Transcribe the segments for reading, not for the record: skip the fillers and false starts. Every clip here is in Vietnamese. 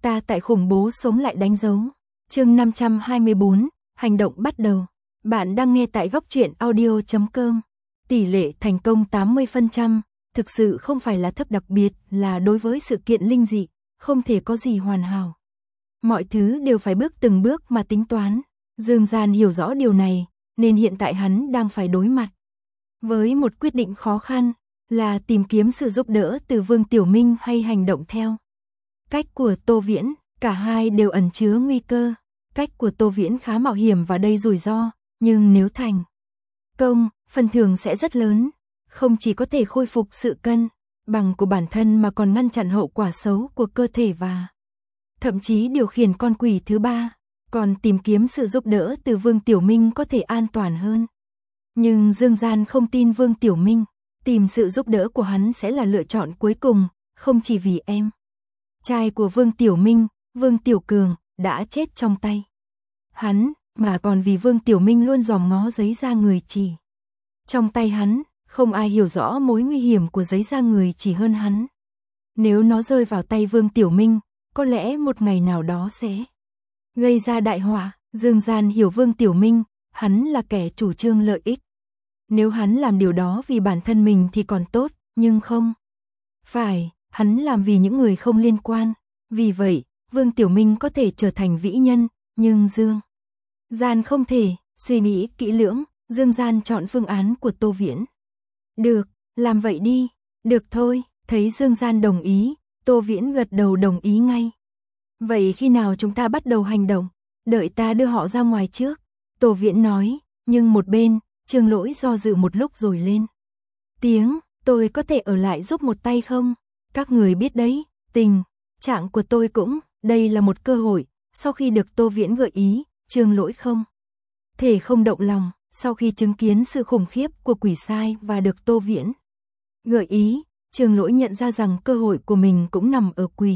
Ta tại khủng bố sống lại đánh dấu. Chương 524, hành động bắt đầu. Bạn đang nghe tại góc truyện audio.com. Tỷ lệ thành công 80%, thực sự không phải là thấp, đặc biệt là đối với sự kiện linh dị, không thể có gì hoàn hảo. Mọi thứ đều phải bước từng bước mà tính toán. Dương Gian hiểu rõ điều này, nên hiện tại hắn đang phải đối mặt với một quyết định khó khăn, là tìm kiếm sự giúp đỡ từ Vương Tiểu Minh hay hành động theo cách của Tô Viễn. Cả hai đều ẩn chứa nguy cơ. Cách của Tô Viễn khá mạo hiểm và đầy rủi ro, nhưng nếu thành công, phần thưởng sẽ rất lớn, không chỉ có thể khôi phục sự cân bằng của bản thân mà còn ngăn chặn hậu quả xấu của cơ thể và thậm chí điều khiển con quỷ thứ ba. Còn tìm kiếm sự giúp đỡ từ Vương Tiểu Minh có thể an toàn hơn. Nhưng Dương Gian không tin Vương Tiểu Minh, tìm sự giúp đỡ của hắn sẽ là lựa chọn cuối cùng, không chỉ vì em trai của Vương Tiểu Minh, Vương Tiểu Cường, đã chết trong tay hắn, mà còn vì Vương Tiểu Minh luôn dòm ngó giấy da người chỉ trong tay hắn. Không ai hiểu rõ mối nguy hiểm của giấy da người chỉ hơn hắn. Nếu nó rơi vào tay Vương Tiểu Minh, có lẽ một ngày nào đó sẽ gây ra đại họa. Dương Gian hiểu Vương Tiểu Minh, hắn là kẻ chủ trương lợi ích. Nếu hắn làm điều đó vì bản thân mình thì còn tốt, nhưng không phải, hắn làm vì những người không liên quan. Vì vậy, Vương Tiểu Minh có thể trở thành vĩ nhân, nhưng Dương Gian không thể. Suy nghĩ kỹ lưỡng, Dương Gian chọn phương án của Tô Viễn. Được, làm vậy đi. Được thôi. Thấy Dương Gian đồng ý, Tô Viễn gật đầu đồng ý ngay. Vậy khi nào chúng ta bắt đầu hành động? Đợi ta đưa họ ra ngoài trước, Tô Viễn nói. Nhưng một bên, Trương Lỗi do dự một lúc rồi lên tiếng. Tôi có thể ở lại giúp một tay không? Các người biết đấy, tình trạng của tôi cũng, đây là một cơ hội. Sau khi được Tô Viễn gợi ý, Trương Lỗi không thể không động lòng. Sau khi chứng kiến sự khủng khiếp của quỷ sai và được Tô Viễn gợi ý, Trương Lỗi nhận ra rằng cơ hội của mình cũng nằm ở quỷ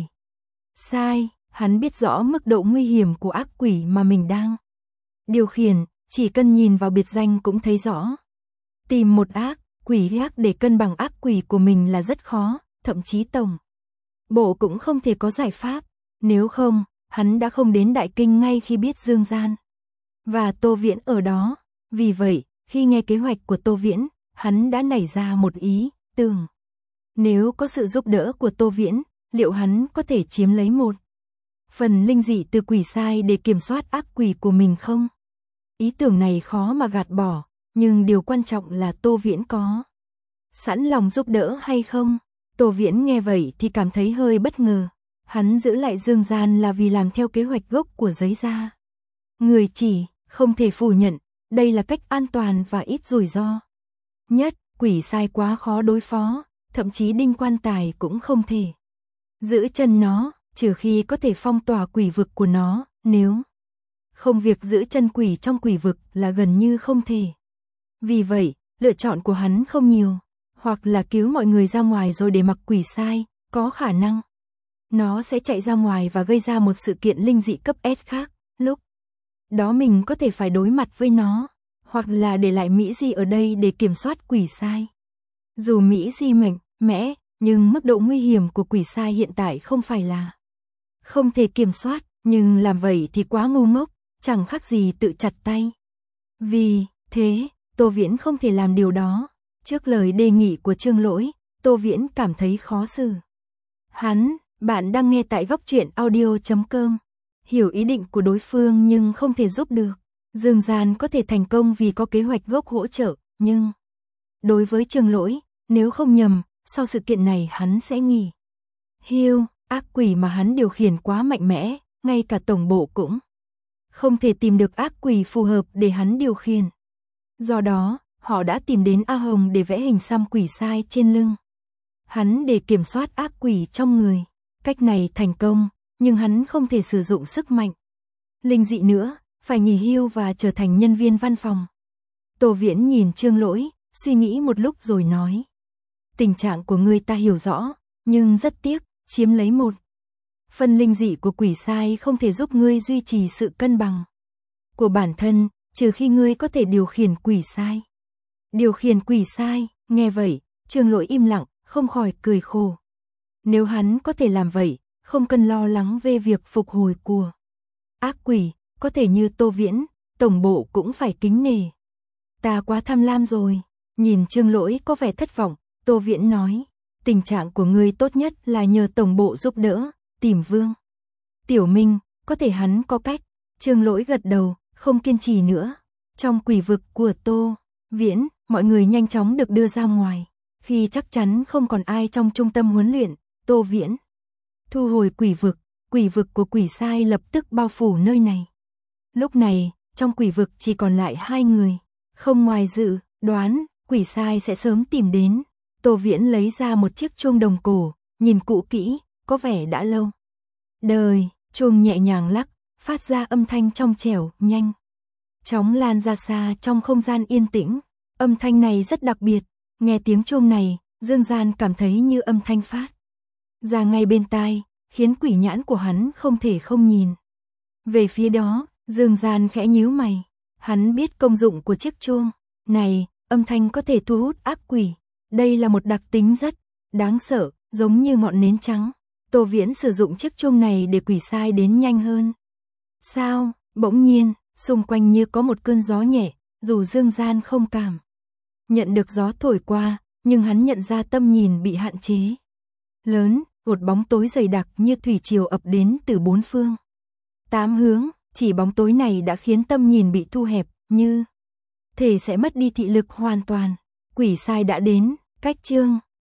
sai. Hắn biết rõ mức độ nguy hiểm của ác quỷ mà mình đang điều khiển, chỉ cần nhìn vào biệt danh cũng thấy rõ. Tìm một ác quỷ ác để cân bằng ác quỷ của mình là rất khó, thậm chí tổng bộ cũng không thể có giải pháp. Nếu không, hắn đã không đến Đại Kinh ngay khi biết Dương Gian và Tô Viễn ở đó. Vì vậy, khi nghe kế hoạch của Tô Viễn, hắn đã nảy ra một ý tưởng. Nếu có sự giúp đỡ của Tô Viễn, liệu hắn có thể chiếm lấy một phần linh dị từ quỷ sai để kiểm soát ác quỷ của mình không? Ý tưởng này khó mà gạt bỏ, nhưng điều quan trọng là Tô Viễn có sẵn lòng giúp đỡ hay không. Tô Viễn nghe vậy thì cảm thấy hơi bất ngờ. Hắn giữ lại Dương Gian là vì làm theo kế hoạch gốc của giấy da người chỉ, không thể phủ nhận. Đây là cách an toàn và ít rủi ro nhất. Quỷ sai quá khó đối phó, thậm chí Đinh Quan Tài cũng không thể giữ chân nó, trừ khi có thể phong tỏa quỷ vực của nó. Nếu không, việc giữ chân quỷ trong quỷ vực là gần như không thể. Vì vậy, lựa chọn của hắn không nhiều. Hoặc là cứu mọi người ra ngoài rồi để mặc quỷ sai, có khả năng nó sẽ chạy ra ngoài và gây ra một sự kiện linh dị cấp S khác. Lúc đó mình có thể phải đối mặt với nó. Hoặc là để lại Mỹ Di ở đây để kiểm soát quỷ sai. Dù Mỹ Di mạnh mẽ, nhưng mức độ nguy hiểm của quỷ sai hiện tại không phải là không thể kiểm soát. Nhưng làm vậy thì quá ngu ngốc, chẳng khác gì tự chặt tay. Vì thế, Tô Viễn không thể làm điều đó. Trước lời đề nghị của Trương Lỗi, Tô Viễn cảm thấy khó xử. Bạn đang nghe tại góc truyện audio.com. Hiểu ý định của đối phương nhưng không thể giúp được. Dương Gian có thể thành công vì có kế hoạch gốc hỗ trợ, nhưng đối với Trương Lỗi, nếu không nhầm, sau sự kiện này hắn sẽ nghỉ hưu. Ác quỷ mà hắn điều khiển quá mạnh mẽ, ngay cả tổng bộ cũng không thể tìm được ác quỷ phù hợp để hắn điều khiển. Do đó, họ đã tìm đến A Hồng để vẽ hình xăm quỷ sai trên lưng hắn để kiểm soát ác quỷ trong người. Cách này thành công, nhưng hắn không thể sử dụng sức mạnh linh dị nữa, phải nghỉ hưu và trở thành nhân viên văn phòng. Tô Viễn nhìn Trương Lỗi, suy nghĩ một lúc rồi nói. Tình trạng của ngươi ta hiểu rõ, nhưng rất tiếc, chiếm lấy một phần linh dị của quỷ sai không thể giúp ngươi duy trì sự cân bằng của bản thân, trừ khi ngươi có thể điều khiển quỷ sai. Điều khiển quỷ sai, nghe vậy, Trương Lỗi im lặng, không khỏi cười khổ. Nếu hắn có thể làm vậy, không cần lo lắng về việc phục hồi của ác quỷ, có thể như Tô Viễn, tổng bộ cũng phải kính nể. Ta quá tham lam rồi. Nhìn Trương Lỗi có vẻ thất vọng, Tô Viễn nói, tình trạng của ngươi tốt nhất là nhờ tổng bộ giúp đỡ, tìm Vương Tiểu Minh, có thể hắn có cách. Trương Lỗi gật đầu, không kiên trì nữa. Trong quỷ vực của Tô Viễn, mọi người nhanh chóng được đưa ra ngoài. Khi chắc chắn không còn ai trong trung tâm huấn luyện, Tô Viễn thu hồi quỷ vực của quỷ sai lập tức bao phủ nơi này. Lúc này, trong quỷ vực chỉ còn lại 2 người. Không ngoài dự đoán, quỷ sai sẽ sớm tìm đến. Tô Viễn lấy ra một chiếc chuông đồng cổ, nhìn cụ kỹ, có vẻ đã lâu đời. Chuông nhẹ nhàng lắc, phát ra âm thanh trong trẻo, nhanh chóng lan ra xa trong không gian yên tĩnh. Âm thanh này rất đặc biệt, nghe tiếng chuông này, Dương Gian cảm thấy như âm thanh phát ra ngay bên tai, khiến quỷ nhãn của hắn không thể không nhìn về phía đó. Dương Gian khẽ nhíu mày, hắn biết công dụng của chiếc chuông này, âm thanh có thể thu hút ác quỷ. Đây là một đặc tính rất đáng sợ, giống như ngọn nến trắng. Tô Viễn sử dụng chiếc chuông này để quỷ sai đến nhanh hơn. Sao? Bỗng nhiên, xung quanh như có một cơn gió nhẹ, dù Dương Gian không cảm nhận được gió thổi qua, nhưng hắn nhận ra tâm nhìn bị hạn chế lớn, một bóng tối dày đặc như thủy triều ập đến từ 4 phương 8 hướng. Chỉ bóng tối này đã khiến tâm nhìn bị thu hẹp, như thể sẽ mất đi thị lực hoàn toàn. Quỷ sai đã đến, cách Trương